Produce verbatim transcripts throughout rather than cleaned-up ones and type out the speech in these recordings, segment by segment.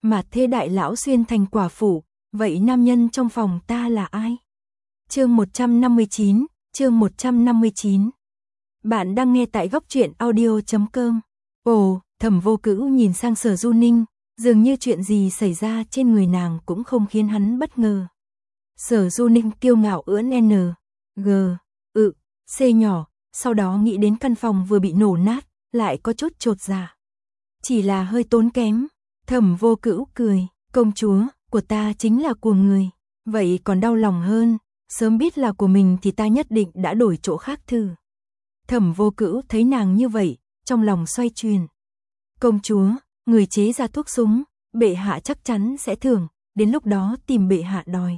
mà thê đại lão xuyên thành quả phụ, vậy nam nhân trong phòng ta là ai? Chương một trăm năm mươi chín, chương một trăm năm mươi chín. Bạn đang nghe tại góc truyện audio chấm com. Ồ, Thẩm Vô Cữu nhìn sang Sở Du Ninh, dường như chuyện gì xảy ra trên người nàng cũng không khiến hắn bất ngờ. Sở Du Ninh kiêu ngạo ưỡn N, G, ự, C nhỏ, sau đó nghĩ đến căn phòng vừa bị nổ nát, lại có chút chột dạ. Chỉ là hơi tốn kém. Thẩm Vô Cữu cười, công chúa, của ta chính là của người, vậy còn đau lòng hơn, sớm biết là của mình thì ta nhất định đã đổi chỗ khác thử. Thẩm Vô Cữu thấy nàng như vậy, trong lòng xoay chuyển. Công chúa, người chế ra thuốc súng, bệ hạ chắc chắn sẽ thưởng, đến lúc đó tìm bệ hạ đòi.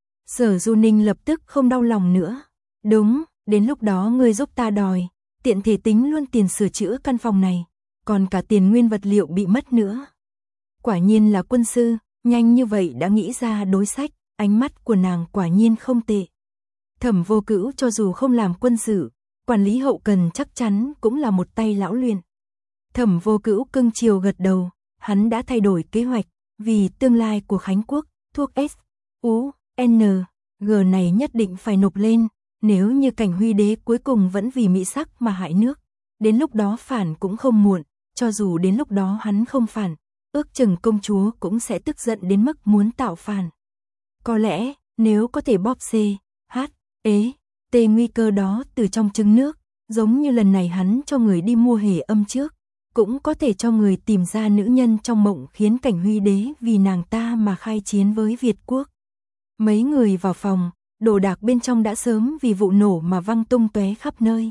Sở Du Ninh lập tức không đau lòng nữa. Đúng, đến lúc đó ngươi giúp ta đòi, tiện thể tính luôn tiền sửa chữa căn phòng này, còn cả tiền nguyên vật liệu bị mất nữa. Quả nhiên là quân sư, nhanh như vậy đã nghĩ ra đối sách, ánh mắt của nàng quả nhiên không tệ. Thẩm Vô Cữu cho dù không làm quân sự, quản lý hậu cần chắc chắn cũng là một tay lão luyện. Thẩm Vô Cữu cưng chiều gật đầu, hắn đã thay đổi kế hoạch, vì tương lai của Khánh Quốc, thuốc S, U, N, G này nhất định phải nộp lên, nếu như Cảnh Huy đế cuối cùng vẫn vì mỹ sắc mà hại nước, đến lúc đó phản cũng không muộn, cho dù đến lúc đó hắn không phản, ước chừng công chúa cũng sẽ tức giận đến mức muốn tạo phản. Có lẽ, nếu có thể bóp C, H, ế, T nguy cơ đó từ trong trứng nước, giống như lần này hắn cho người đi mua hề âm trước, cũng có thể cho người tìm ra nữ nhân trong mộng khiến Cảnh Huy đế vì nàng ta mà khai chiến với Việt quốc. Mấy người vào phòng, đồ đạc bên trong đã sớm vì vụ nổ mà văng tung tóe khắp nơi.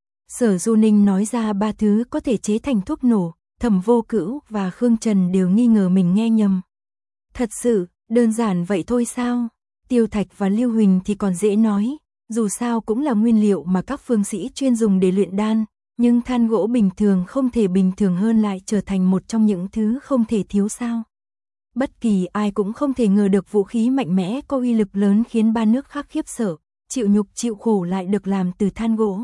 Sở Du Ninh nói ra ba thứ có thể chế thành thuốc nổ, Thẩm Vô Cữu và Khương Trần đều nghi ngờ mình nghe nhầm. Thật sự, đơn giản vậy thôi sao? Tiêu thạch và Lưu Huỳnh thì còn dễ nói, dù sao cũng là nguyên liệu mà các phương sĩ chuyên dùng để luyện đan, nhưng than gỗ bình thường không thể bình thường hơn lại trở thành một trong những thứ không thể thiếu sao. Bất kỳ ai cũng không thể ngờ được vũ khí mạnh mẽ có uy lực lớn khiến ba nước khác khiếp sợ, chịu nhục chịu khổ lại được làm từ than gỗ.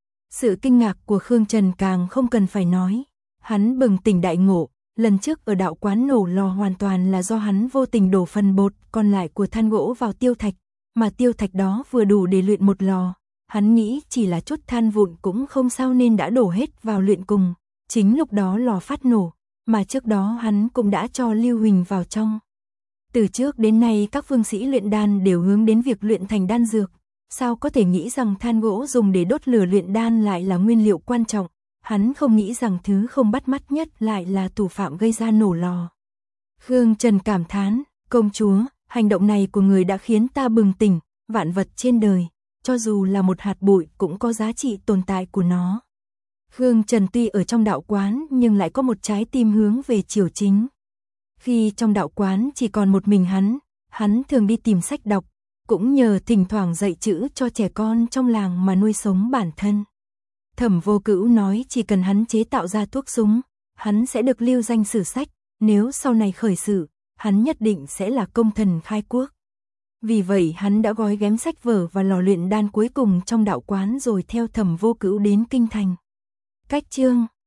Sự kinh ngạc của Khương Trần càng không cần phải nói. Hắn bừng tỉnh đại ngộ, lần trước ở đạo quán nổ lò hoàn toàn là do hắn vô tình đổ phần bột còn lại của than gỗ vào tiêu thạch, mà tiêu thạch đó vừa đủ để luyện một lò. Hắn nghĩ chỉ là chút than vụn cũng không sao nên đã đổ hết vào luyện cùng. Chính lúc đó lò phát nổ, mà trước đó hắn cũng đã cho Lưu Huỳnh vào trong. Từ trước đến nay các phương sĩ luyện đan đều hướng đến việc luyện thành đan dược. Sao có thể nghĩ rằng than gỗ dùng để đốt lửa luyện đan lại là nguyên liệu quan trọng. Hắn không nghĩ rằng thứ không bắt mắt nhất lại là thủ phạm gây ra nổ lò. Khương Trần cảm thán, công chúa, hành động này của người đã khiến ta bừng tỉnh, vạn vật trên đời, cho dù là một hạt bụi cũng có giá trị tồn tại của nó. Khương Trần tuy ở trong đạo quán nhưng lại có một trái tim hướng về triều chính. Khi trong đạo quán chỉ còn một mình hắn, hắn thường đi tìm sách đọc, cũng nhờ thỉnh thoảng dạy chữ cho trẻ con trong làng mà nuôi sống bản thân. Thẩm Vô Cữu nói chỉ cần hắn chế tạo ra thuốc súng, hắn sẽ được lưu danh sử sách, nếu sau này khởi sự, hắn nhất định sẽ là công thần khai quốc. Vì vậy hắn đã gói ghém sách vở và lò luyện đan cuối cùng trong đạo quán rồi theo Thẩm Vô Cữu đến kinh thành. Cách chương